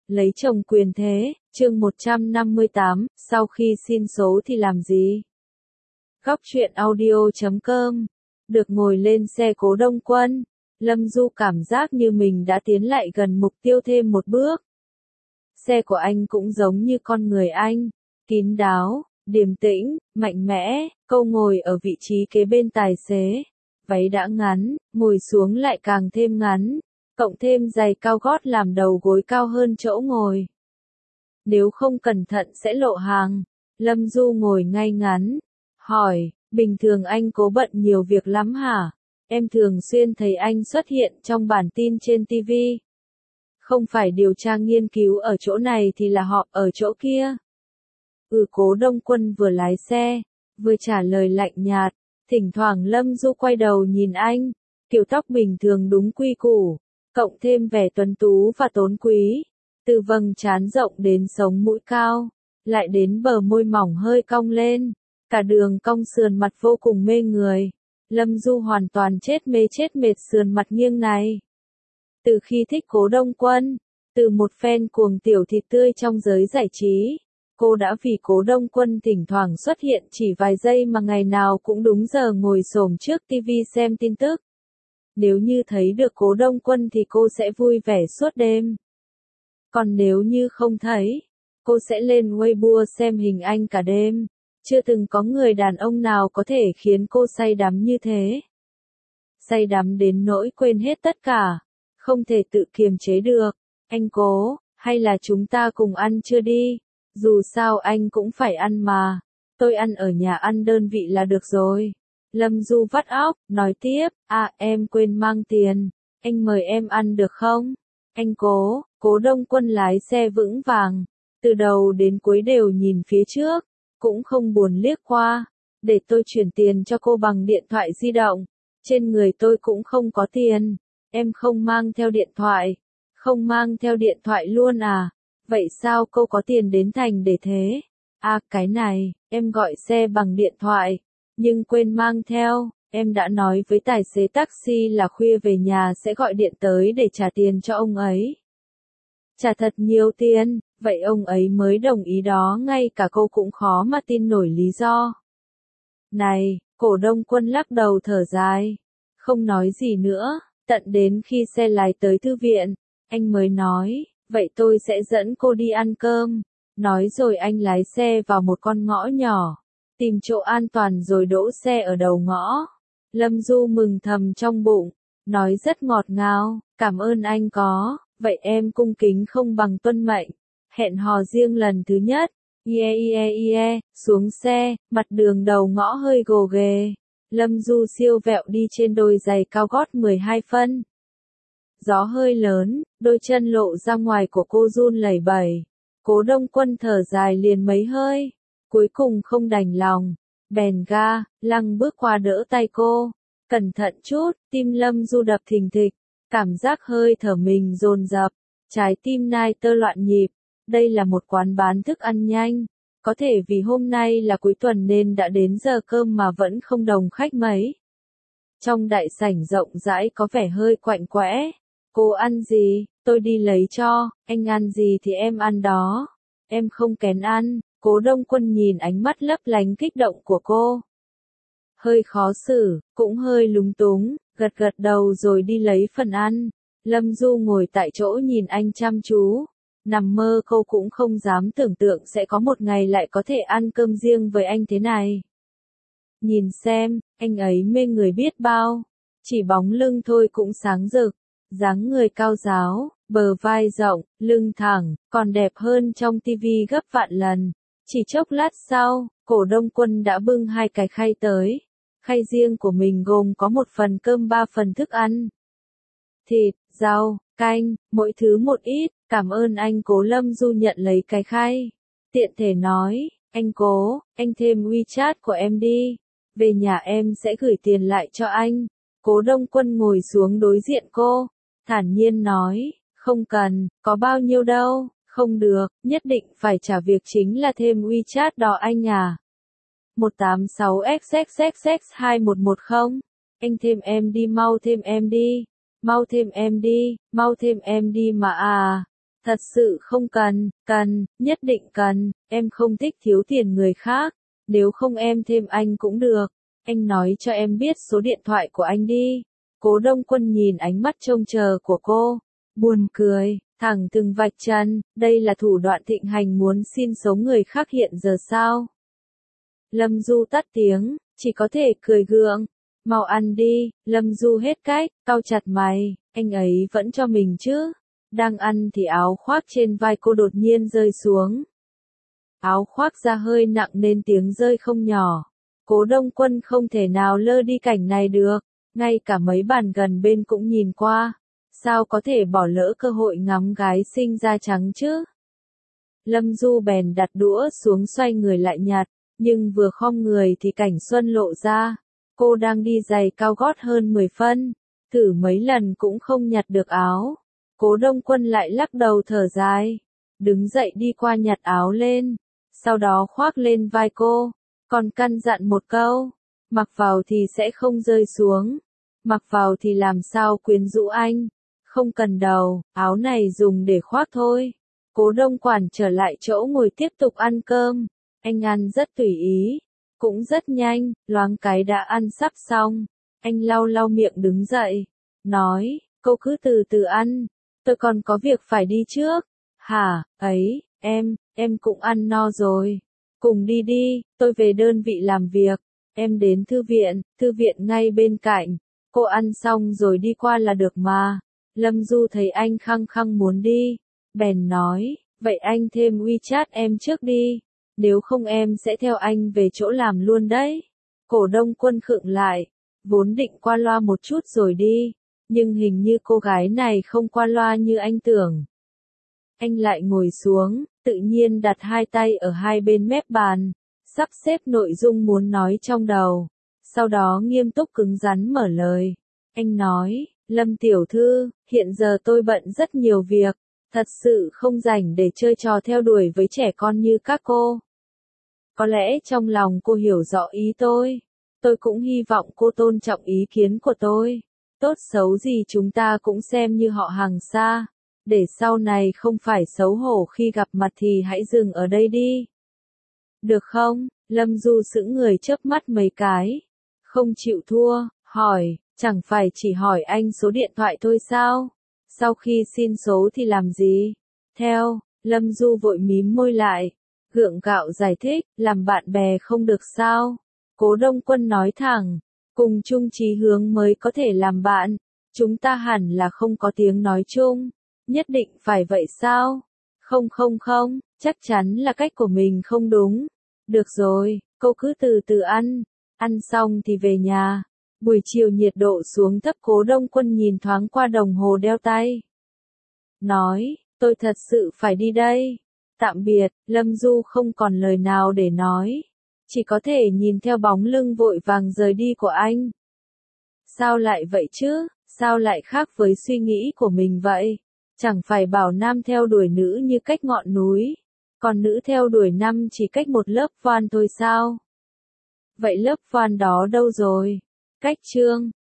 Lấy chồng quyền thế, chương 158, sau khi xin số thì làm gì? Góc truyện audio.com. Được ngồi lên xe Cố Đông Quân, Lâm Du cảm giác như mình đã tiến lại gần mục tiêu thêm một bước. Xe của anh cũng giống như con người anh, kín đáo, điềm tĩnh, mạnh mẽ. Cô ngồi ở vị trí kế bên tài xế, váy đã ngắn, ngồi xuống lại càng thêm ngắn, cộng thêm giày cao gót làm đầu gối cao hơn chỗ ngồi. Nếu không cẩn thận sẽ lộ hàng. Lâm Du ngồi ngay ngắn, hỏi, bình thường anh Cố bận nhiều việc lắm hả? Em thường xuyên thấy anh xuất hiện trong bản tin trên TV. Không phải điều tra nghiên cứu ở chỗ này thì là họp ở chỗ kia. Cố Đông Quân vừa lái xe, vừa trả lời lạnh nhạt. Thỉnh thoảng Lâm Du quay đầu nhìn anh, kiểu tóc bình thường đúng quy củ, cộng thêm vẻ tuấn tú và tốn quý. Từ vầng trán rộng đến sống mũi cao, lại đến bờ môi mỏng hơi cong lên, cả đường cong sườn mặt vô cùng mê người. Lâm Du hoàn toàn chết mệt sườn mặt nghiêng này. Từ khi thích Cố Đông Quân, từ một fan cuồng tiểu thịt tươi trong giới giải trí, cô đã vì Cố Đông Quân thỉnh thoảng xuất hiện chỉ vài giây mà ngày nào cũng đúng giờ ngồi xổm trước TV xem tin tức. Nếu như thấy được Cố Đông Quân thì cô sẽ vui vẻ suốt đêm. Còn nếu như không thấy, cô sẽ lên Weibo xem hình anh cả đêm. Chưa từng có người đàn ông nào có thể khiến cô say đắm như thế. Say đắm đến nỗi quên hết tất cả, không thể tự kiềm chế được. Anh Cố, hay là chúng ta cùng ăn trưa đi? Dù sao anh cũng phải ăn mà. Tôi ăn ở nhà ăn đơn vị là được rồi. Lâm Du vắt óc, nói tiếp, em quên mang tiền. Anh mời em ăn được không? Anh Cố, Cố Đông Quân lái xe vững vàng, từ đầu đến cuối đều nhìn phía trước, cũng không buồn liếc qua. Để tôi chuyển tiền cho cô bằng điện thoại di động. Trên người tôi cũng không có tiền. Em không mang theo điện thoại. Không mang theo điện thoại luôn à? Vậy sao cô có tiền đến thành để thế? Cái này, em gọi xe bằng điện thoại, nhưng quên mang theo. Em đã nói với tài xế taxi là khuya về nhà sẽ gọi điện tới để trả tiền cho ông ấy. Trả thật nhiều tiền, vậy ông ấy mới đồng ý đó, ngay cả cô cũng khó mà tin nổi lý do. Này, Cố Đông Quân lắc đầu thở dài, không nói gì nữa, tận đến khi xe lái tới thư viện, anh mới nói, vậy tôi sẽ dẫn cô đi ăn cơm. Nói rồi anh lái xe vào một con ngõ nhỏ, tìm chỗ an toàn rồi đỗ xe ở đầu ngõ. Lâm Du mừng thầm trong bụng, nói rất ngọt ngào, cảm ơn anh có, vậy em cung kính không bằng tuân mệnh. Hẹn hò riêng lần thứ nhất, xuống xe, mặt đường đầu ngõ hơi gồ ghề. Lâm Du siêu vẹo đi trên đôi giày cao gót 12 phân. Gió hơi lớn, đôi chân lộ ra ngoài của cô run lẩy bẩy. Cố Đông Quân thở dài liền mấy hơi, cuối cùng không đành lòng, bèn ga, lăng bước qua đỡ tay cô. Cẩn thận chút, tim Lâm Du đập thình thịch, cảm giác hơi thở mình dồn dập, trái tim nai tơ loạn nhịp. Đây là một quán bán thức ăn nhanh, có thể vì hôm nay là cuối tuần nên đã đến giờ cơm mà vẫn không đồng khách mấy. Trong đại sảnh rộng rãi có vẻ hơi quạnh quẽ. Cô ăn gì, tôi đi lấy cho. Anh ăn gì thì em ăn đó. Em không kén ăn. Cố Đông Quân nhìn ánh mắt lấp lánh kích động của cô, hơi khó xử, cũng hơi lúng túng, gật gật đầu rồi đi lấy phần ăn. Lâm Du ngồi tại chỗ nhìn anh chăm chú. Nằm mơ cô cũng không dám tưởng tượng sẽ có một ngày lại có thể ăn cơm riêng với anh thế này. Nhìn xem, anh ấy mê người biết bao. Chỉ bóng lưng thôi cũng sáng rực. Dáng người cao ráo, bờ vai rộng, lưng thẳng, còn đẹp hơn trong tivi gấp vạn lần. Chỉ chốc lát sau, Cố Đông Quân đã bưng hai cái khay tới. Khay riêng của mình gồm có một phần cơm 3 phần thức ăn. Thịt, rau, canh, mỗi thứ một ít. Cảm ơn anh Cố. Lâm Du nhận lấy cái khay. Tiện thể nói, anh Cố, anh thêm WeChat của em đi. Về nhà em sẽ gửi tiền lại cho anh. Cố Đông Quân ngồi xuống đối diện cô, thản nhiên nói, không cần, có bao nhiêu đâu, không được, nhất định phải trả, việc chính là thêm WeChat đó anh à. 186XXXX2110, anh thêm em đi, mau thêm em đi, mau thêm em đi, mau thêm em đi mà à. Thật sự không cần, nhất định cần, em không thích thiếu tiền người khác, nếu không em thêm anh cũng được, anh nói cho em biết số điện thoại của anh đi. Cố Đông Quân nhìn ánh mắt trông chờ của cô, buồn cười, thẳng thừng vạch trần, đây là thủ đoạn thịnh hành muốn xin số người khác hiện giờ sao? Lâm Du tắt tiếng, chỉ có thể cười gượng, mau ăn đi, Lâm Du hết cách, cau chặt mày, anh ấy vẫn cho mình chứ. Đang ăn thì áo khoác trên vai cô đột nhiên rơi xuống. Áo khoác ra hơi nặng nên tiếng rơi không nhỏ. Cố Đông Quân không thể nào lơ đi cảnh này được, ngay cả mấy bàn gần bên cũng nhìn qua. Sao có thể bỏ lỡ cơ hội ngắm gái xinh da trắng chứ? Lâm Du bèn đặt đũa xuống xoay người lại nhặt, nhưng vừa khom người thì cảnh xuân lộ ra. Cô đang đi giày cao gót hơn 10 phân, thử mấy lần cũng không nhặt được áo. Cố Đông Quân lại lắc đầu thở dài, đứng dậy đi qua nhặt áo lên, sau đó khoác lên vai cô, còn căn dặn một câu, mặc vào thì sẽ không rơi xuống, mặc vào thì làm sao quyến rũ anh, không cần đầu, áo này dùng để khoác thôi. Cố Đông Quản trở lại chỗ ngồi tiếp tục ăn cơm, anh ăn rất tùy ý, cũng rất nhanh, loáng cái đã ăn sắp xong, anh lau lau miệng đứng dậy, nói, cô cứ từ từ ăn. Tôi còn có việc phải đi trước. Hả, ấy, em cũng ăn no rồi. Cùng đi đi, tôi về đơn vị làm việc. Em đến thư viện ngay bên cạnh. Cô ăn xong rồi đi qua là được mà. Lâm Du thấy anh khăng khăng muốn đi. Bèn nói, vậy anh thêm WeChat em trước đi. Nếu không em sẽ theo anh về chỗ làm luôn đấy. Cổ Đông Quân khựng lại. Vốn định qua loa một chút rồi đi. Nhưng hình như cô gái này không qua loa như anh tưởng. Anh lại ngồi xuống, tự nhiên đặt hai tay ở hai bên mép bàn, sắp xếp nội dung muốn nói trong đầu. Sau đó nghiêm túc cứng rắn mở lời. Anh nói, Lâm tiểu thư, hiện giờ tôi bận rất nhiều việc, thật sự không rảnh để chơi trò theo đuổi với trẻ con như các cô. Có lẽ trong lòng cô hiểu rõ ý tôi cũng hy vọng cô tôn trọng ý kiến của tôi. Tốt xấu gì chúng ta cũng xem như họ hàng xa, để sau này không phải xấu hổ khi gặp mặt thì hãy dừng ở đây đi. Được không? Lâm Du sững người chớp mắt mấy cái, không chịu thua, hỏi, chẳng phải chỉ hỏi anh số điện thoại thôi sao? Sau khi xin số thì làm gì? Theo, Lâm Du vội mím môi lại, gượng gạo giải thích, làm bạn bè không được sao? Cố Đông Quân nói thẳng, cùng chung chí hướng mới có thể làm bạn, chúng ta hẳn là không có tiếng nói chung, nhất định phải vậy sao? Không, chắc chắn là cách của mình không đúng. Được rồi, cô cứ từ từ ăn xong thì về nhà. Buổi chiều nhiệt độ xuống thấp, Cố Đông Quân nhìn thoáng qua đồng hồ đeo tay. Nói, tôi thật sự phải đi đây. Tạm biệt, Lâm Du không còn lời nào để nói. Chỉ có thể nhìn theo bóng lưng vội vàng rời đi của anh. Sao lại vậy chứ? Sao lại khác với suy nghĩ của mình vậy? Chẳng phải bảo nam theo đuổi nữ như cách ngọn núi, còn nữ theo đuổi nam chỉ cách một lớp voan thôi sao? Vậy lớp voan đó đâu rồi? Cách chương